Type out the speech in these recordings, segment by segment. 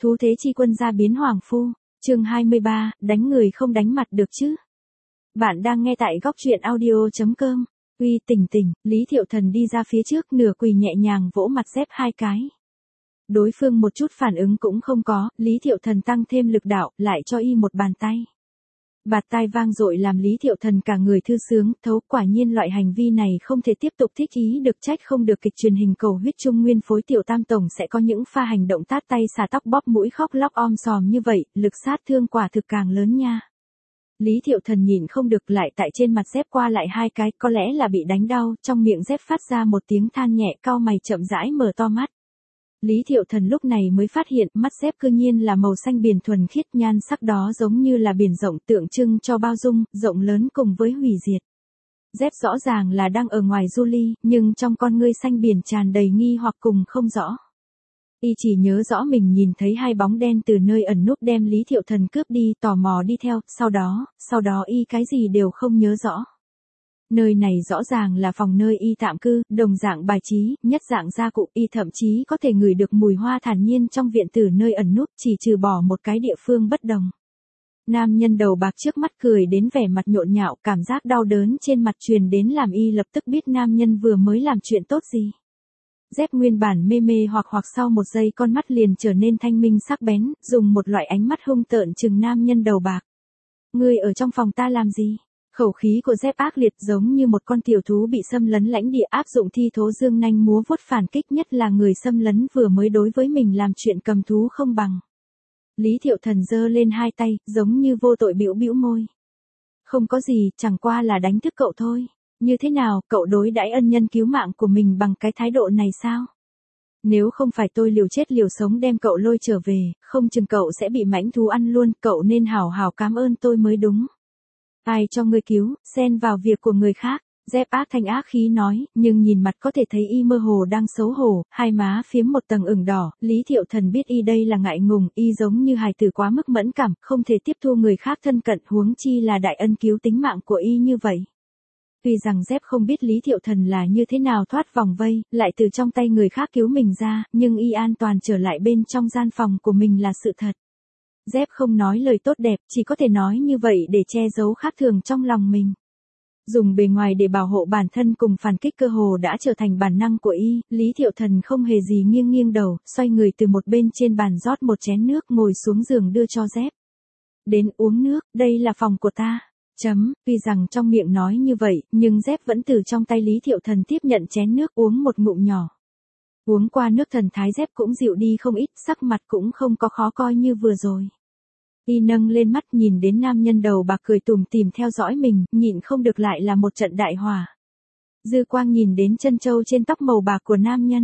Thú thế chi quân gia biến hoàng phu, chương 23, đánh người không đánh mặt được chứ. Bạn đang nghe tại góc truyện audio.com. Uy tỉnh tỉnh, Lý Thiệu Thần đi ra phía trước nửa quỳ nhẹ nhàng vỗ mặt dép hai cái. Đối phương một chút phản ứng cũng không có, Lý Thiệu Thần tăng thêm lực đạo, lại cho y một bàn tay. Bạt tai vang dội làm Lý Thiệu Thần cả người thư sướng, thấu quả nhiên loại hành vi này không thể tiếp tục thích ý được, trách không được kịch truyền hình Cầu huyết Trung Nguyên phối Tiểu Tam Tổng sẽ có những pha hành động tát tay xà tóc bóp mũi khóc lóc om sòm như vậy, lực sát thương quả thực càng lớn nha. Lý Thiệu Thần nhìn không được lại tại trên mặt dép qua lại hai cái, có lẽ là bị đánh đau, trong miệng dép phát ra một tiếng than nhẹ, cau mày chậm rãi mở to mắt. Lý Thiệu Thần lúc này mới phát hiện mắt dép cư nhiên là màu xanh biển thuần khiết, nhan sắc đó giống như là biển rộng tượng trưng cho bao dung, rộng lớn cùng với hủy diệt. Dép rõ ràng là đang ở ngoài du ly, nhưng trong con ngươi xanh biển tràn đầy nghi hoặc cùng không rõ. Y chỉ nhớ rõ mình nhìn thấy hai bóng đen từ nơi ẩn núp đem Lý Thiệu Thần cướp đi, tò mò đi theo, sau đó y cái gì đều không nhớ rõ. Nơi này rõ ràng là phòng nơi y tạm cư, đồng dạng bài trí, nhất dạng gia cụ, y thậm chí có thể ngửi được mùi hoa thản nhiên trong viện tử nơi ẩn núp, chỉ trừ bỏ một cái địa phương bất đồng. Nam nhân đầu bạc trước mắt cười đến vẻ mặt nhộn nhạo, cảm giác đau đớn trên mặt truyền đến làm y lập tức biết nam nhân vừa mới làm chuyện tốt gì. Dép nguyên bản mê mê hoặc sau một giây con mắt liền trở nên thanh minh sắc bén, dùng một loại ánh mắt hung tợn trừng nam nhân đầu bạc. Ngươi ở trong phòng ta làm gì? Khẩu khí của dép ác liệt giống như một con tiểu thú bị xâm lấn lãnh địa, áp dụng thi thố dương nanh múa vuốt phản kích, nhất là người xâm lấn vừa mới đối với mình làm chuyện cầm thú không bằng. Lý Thiệu Thần giơ lên hai tay, giống như vô tội bĩu bĩu môi. Không có gì, chẳng qua là đánh thức cậu thôi. Như thế nào, cậu đối đãi ân nhân cứu mạng của mình bằng cái thái độ này sao? Nếu không phải tôi liều chết liều sống đem cậu lôi trở về, không chừng cậu sẽ bị mãnh thú ăn luôn, cậu nên hảo hảo cảm ơn tôi mới đúng. Ai cho ngươi cứu, xen vào việc của người khác, dép ác thanh ác khí nói, nhưng nhìn mặt có thể thấy y mơ hồ đang xấu hổ, hai má phiếm một tầng ửng đỏ, Lý Thiệu Thần biết y đây là ngại ngùng, y giống như hài tử quá mức mẫn cảm, không thể tiếp thu người khác thân cận, huống chi là đại ân cứu tính mạng của y như vậy. Tuy rằng dép không biết Lý Thiệu Thần là như thế nào thoát vòng vây, lại từ trong tay người khác cứu mình ra, nhưng y an toàn trở lại bên trong gian phòng của mình là sự thật. Dép không nói lời tốt đẹp, chỉ có thể nói như vậy để che giấu khác thường trong lòng mình. Dùng bề ngoài để bảo hộ bản thân cùng phản kích cơ hồ đã trở thành bản năng của y, Lý Thiệu Thần không hề gì nghiêng đầu, xoay người từ một bên trên bàn rót một chén nước ngồi xuống giường đưa cho dép. Đến uống nước, đây là phòng của ta. Tuy rằng trong miệng nói như vậy, nhưng dép vẫn từ trong tay Lý Thiệu Thần tiếp nhận chén nước uống một ngụm nhỏ. Uống qua nước thần thái dép cũng dịu đi không ít, sắc mặt cũng không có khó coi như vừa rồi. Y nâng lên mắt nhìn đến nam nhân đầu bạc cười tủm tỉm theo dõi mình, nhịn không được lại là một trận đại hỏa. Dư quang nhìn đến chân châu trên tóc màu bạc của nam nhân.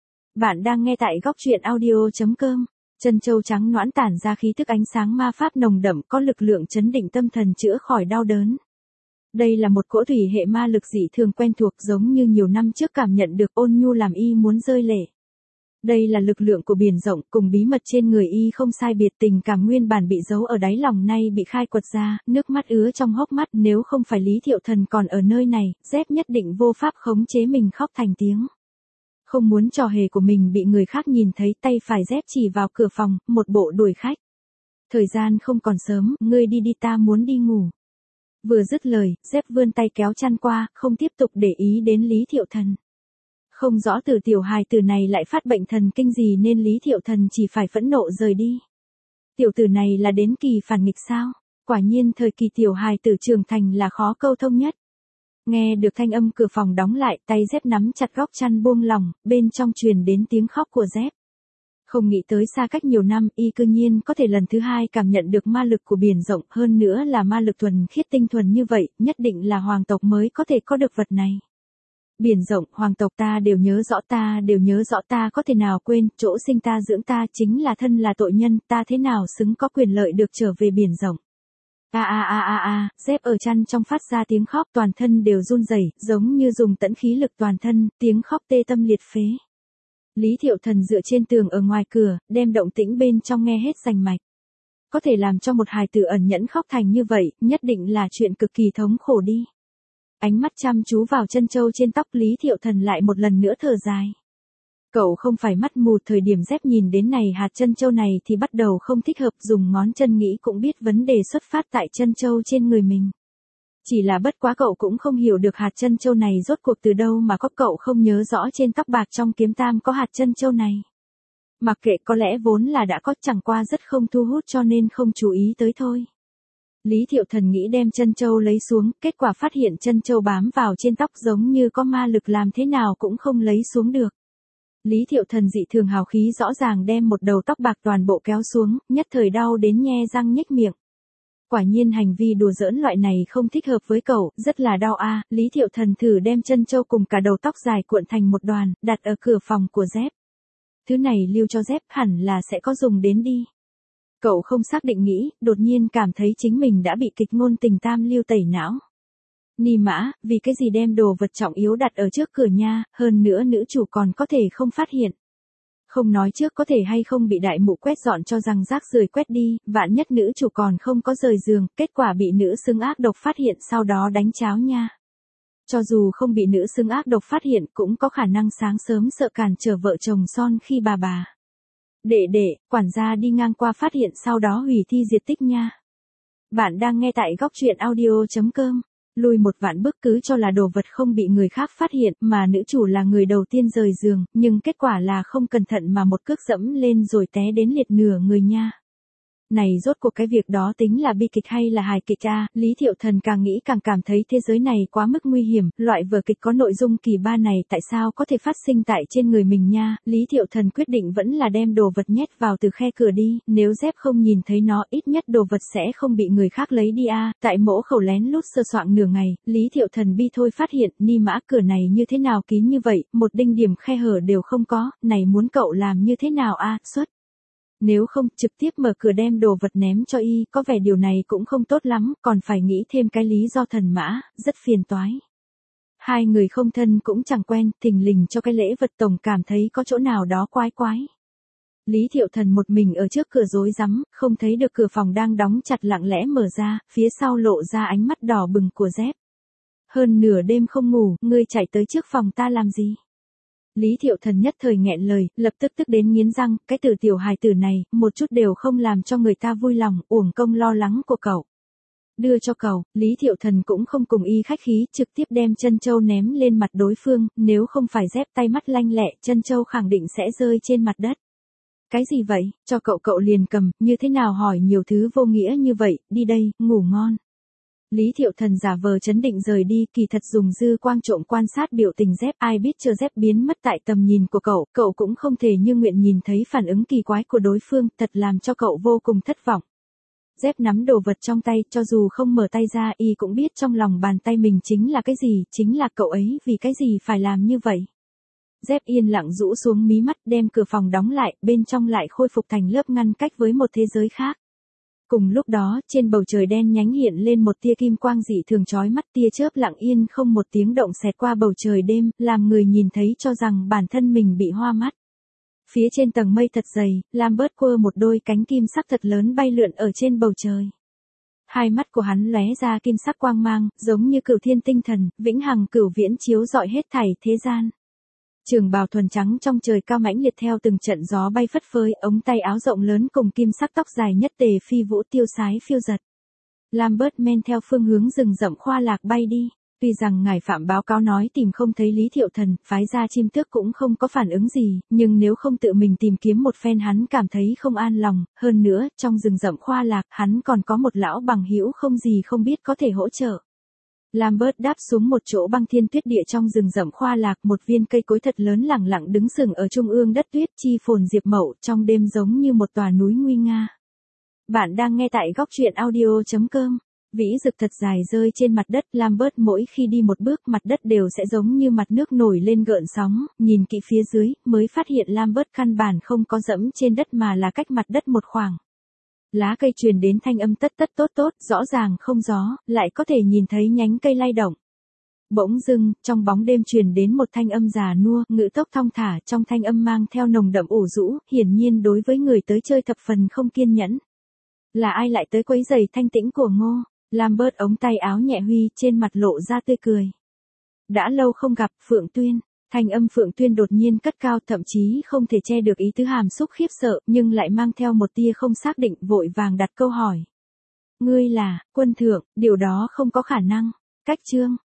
Bạn đang nghe tại góc truyện audio.com. Chân châu trắng nõn tản ra khí thức ánh sáng ma pháp nồng đậm, có lực lượng chấn định tâm thần, chữa khỏi đau đớn. Đây là một cỗ thủy hệ ma lực dị thường quen thuộc, giống như nhiều năm trước cảm nhận được, ôn nhu làm y muốn rơi lệ. Đây là lực lượng của biển rộng, cùng bí mật trên người y không sai biệt, tình cảm nguyên bản bị giấu ở đáy lòng nay bị khai quật ra, nước mắt ứa trong hốc mắt, nếu không phải Lý Thiệu Thần còn ở nơi này, dép nhất định vô pháp khống chế mình khóc thành tiếng. Không muốn trò hề của mình bị người khác nhìn thấy, tay phải dép chỉ vào cửa phòng, một bộ đuổi khách. Thời gian không còn sớm, ngươi đi đi, ta muốn đi ngủ. Vừa dứt lời, dép vươn tay kéo chăn qua, không tiếp tục để ý đến Lý Thiệu Thần. Không rõ từ tiểu hài tử này lại phát bệnh thần kinh gì nên Lý Thiệu Thần chỉ phải phẫn nộ rời đi. Tiểu tử này là đến kỳ phản nghịch sao? Quả nhiên thời kỳ tiểu hài tử trưởng thành là khó câu thông nhất. Nghe được thanh âm cửa phòng đóng lại, tay dép nắm chặt góc chăn buông lỏng, bên trong truyền đến tiếng khóc của dép. Không nghĩ tới xa cách nhiều năm, y cư nhiên có thể lần thứ hai cảm nhận được ma lực của biển rộng, hơn nữa là ma lực thuần khiết tinh thuần như vậy, nhất định là hoàng tộc mới có thể có được vật này. Biển rộng, hoàng tộc, ta đều nhớ rõ, ta có thể nào quên, chỗ sinh ta dưỡng ta chính là thân là tội nhân, ta thế nào xứng có quyền lợi được trở về biển rộng. Dép ở chăn trong phát ra tiếng khóc, toàn thân đều run rẩy, giống như dùng tẫn khí lực toàn thân, tiếng khóc tê tâm liệt phế. Lý Thiệu Thần dựa trên tường ở ngoài cửa, đem động tĩnh bên trong nghe hết rành mạch. Có thể làm cho một hài tử ẩn nhẫn khóc thành như vậy, nhất định là chuyện cực kỳ thống khổ đi. Ánh mắt chăm chú vào chân châu trên tóc, Lý Thiệu Thần lại một lần nữa thở dài. Cậu không phải mắt mù, thời điểm dép nhìn đến này hạt chân châu này thì bắt đầu không thích hợp, dùng ngón chân nghĩ cũng biết vấn đề xuất phát tại chân châu trên người mình. Chỉ là bất quá cậu cũng không hiểu được hạt chân châu này rốt cuộc từ đâu mà có, cậu không nhớ rõ trên tóc bạc trong kiếm tam có hạt chân châu này. Mặc kệ, có lẽ vốn là đã có, chẳng qua rất không thu hút cho nên không chú ý tới thôi. Lý Thiệu Thần nghĩ đem chân châu lấy xuống, kết quả phát hiện chân châu bám vào trên tóc giống như có ma lực, làm thế nào cũng không lấy xuống được. Lý Thiệu Thần dị thường hào khí rõ ràng đem một đầu tóc bạc toàn bộ kéo xuống, nhất thời đau đến nhe răng nhếch miệng. Quả nhiên hành vi đùa giỡn loại này không thích hợp với cậu, rất là đau a. Lý Thiệu Thần thử đem chân châu cùng cả đầu tóc dài cuộn thành một đoàn, đặt ở cửa phòng của dép. Thứ này lưu cho dép hẳn là sẽ có dùng đến đi. Cậu không xác định nghĩ, đột nhiên cảm thấy chính mình đã bị kịch ngôn tình tam lưu tẩy não. Ni mã, vì cái gì đem đồ vật trọng yếu đặt ở trước cửa nha, hơn nữa nữ chủ còn có thể không phát hiện. Không nói trước có thể hay không bị đại mụ quét dọn cho rằng rác rưởi quét đi, vạn nhất nữ chủ còn không có rời giường, kết quả bị nữ xứng ác độc phát hiện sau đó đánh cháo nha. Cho dù không bị nữ xứng ác độc phát hiện cũng có khả năng sáng sớm sợ cản trở vợ chồng son khi bà. Đệ, quản gia đi ngang qua phát hiện sau đó hủy thi diệt tích nha. Bạn đang nghe tại góc truyện audio.com. Lùi một vạn bước, cứ cho là đồ vật không bị người khác phát hiện mà nữ chủ là người đầu tiên rời giường, nhưng kết quả là không cẩn thận mà một cước dẫm lên rồi té đến liệt nửa người nha. Này rốt cuộc cái việc đó tính là bi kịch hay là hài kịch a? Lý Thiệu Thần càng nghĩ càng cảm thấy thế giới này quá mức nguy hiểm, loại vở kịch có nội dung kỳ ba này tại sao có thể phát sinh tại trên người mình nha. Lý Thiệu Thần quyết định vẫn là đem đồ vật nhét vào từ khe cửa đi, nếu dép không nhìn thấy nó ít nhất đồ vật sẽ không bị người khác lấy đi a. Tại mỗ khẩu lén lút sơ soạn nửa ngày, Lý Thiệu Thần bi thôi phát hiện, ni mã cửa này như thế nào kín như vậy, một đinh điểm khe hở đều không có, này muốn cậu làm như thế nào a? Xuất. Nếu không, trực tiếp mở cửa đem đồ vật ném cho y, có vẻ điều này cũng không tốt lắm, còn phải nghĩ thêm cái lý do thần mã, rất phiền toái. Hai người không thân cũng chẳng quen, thình lình cho cái lễ vật tổng cảm thấy có chỗ nào đó quái quái. Lý Thiệu Thần một mình ở trước cửa rối rắm, không thấy được cửa phòng đang đóng chặt lặng lẽ mở ra, phía sau lộ ra ánh mắt đỏ bừng của dép. Hơn nửa đêm không ngủ, ngươi chạy tới trước phòng ta làm gì? Lý Thiệu Thần nhất thời nghẹn lời, lập tức tức đến nghiến răng, cái từ tiểu hài tử này, một chút đều không làm cho người ta vui lòng, uổng công lo lắng của cậu. Đưa cho cậu, Lý Thiệu Thần cũng không cùng y khách khí, trực tiếp đem chân châu ném lên mặt đối phương, nếu không phải dép tay mắt lanh lẹ, chân châu khẳng định sẽ rơi trên mặt đất. Cái gì vậy, cho cậu liền cầm, như thế nào hỏi nhiều thứ vô nghĩa như vậy, đi đây, ngủ ngon. Lý Thiệu Thần giả vờ chấn định rời đi, kỳ thật dùng dư quang trộm quan sát biểu tình dép, ai biết chờ dép biến mất tại tầm nhìn của cậu cũng không thể như nguyện nhìn thấy phản ứng kỳ quái của đối phương, thật làm cho cậu vô cùng thất vọng. Dép nắm đồ vật trong tay, cho dù không mở tay ra, y cũng biết trong lòng bàn tay mình chính là cái gì, chính là cậu ấy, vì cái gì phải làm như vậy. Dép yên lặng rũ xuống mí mắt, đem cửa phòng đóng lại, bên trong lại khôi phục thành lớp ngăn cách với một thế giới khác. Cùng lúc đó, trên bầu trời đen nhánh hiện lên một tia kim quang dị thường chói mắt, tia chớp lặng yên không một tiếng động xẹt qua bầu trời đêm, làm người nhìn thấy cho rằng bản thân mình bị hoa mắt. Phía trên tầng mây thật dày, Lambert quơ một đôi cánh kim sắc thật lớn bay lượn ở trên bầu trời. Hai mắt của hắn lóe ra kim sắc quang mang, giống như cửu thiên tinh thần, vĩnh hằng cửu viễn chiếu rọi hết thảy thế gian. Trường bào thuần trắng trong trời cao mãnh liệt theo từng trận gió bay phất phới, ống tay áo rộng lớn cùng kim sắc tóc dài nhất tề phi vũ tiêu sái phiêu giật. Lambert men theo phương hướng rừng rậm khoa lạc bay đi. Tuy rằng ngài Phạm báo cáo nói tìm không thấy Lý Thiệu Thần, phái ra chim tước cũng không có phản ứng gì, nhưng nếu không tự mình tìm kiếm một phen hắn cảm thấy không an lòng, hơn nữa, trong rừng rậm khoa lạc, hắn còn có một lão bằng hữu không gì không biết có thể hỗ trợ. Lambert đáp xuống một chỗ băng thiên tuyết địa trong rừng rậm khoa lạc, một viên cây cối thật lớn lẳng lặng đứng sừng ở trung ương đất tuyết chi phồn diệp mậu, trong đêm giống như một tòa núi nguy nga. Bạn đang nghe tại góc truyện audio.com. Vĩ rực thật dài rơi trên mặt đất, Lambert mỗi khi đi một bước mặt đất đều sẽ giống như mặt nước nổi lên gợn sóng, nhìn kỹ phía dưới, mới phát hiện Lambert căn bản không có dẫm trên đất mà là cách mặt đất một khoảng. Lá cây truyền đến thanh âm tất tất tốt tốt, rõ ràng không gió, lại có thể nhìn thấy nhánh cây lay động. Bỗng dưng, trong bóng đêm truyền đến một thanh âm già nua, ngữ tốc thong thả, trong thanh âm mang theo nồng đậm ủ rũ, hiển nhiên đối với người tới chơi thập phần không kiên nhẫn. Là ai lại tới quấy rầy thanh tĩnh của Ngô? Lambert ống tay áo nhẹ huy, trên mặt lộ ra tươi cười. Đã lâu không gặp, Phượng Tuyên. Thanh âm Phượng Tuyên đột nhiên cất cao, thậm chí không thể che được ý tứ hàm xúc khiếp sợ, nhưng lại mang theo một tia không xác định, vội vàng đặt câu hỏi. Ngươi là, quân thượng, điều đó không có khả năng. Cách Trương,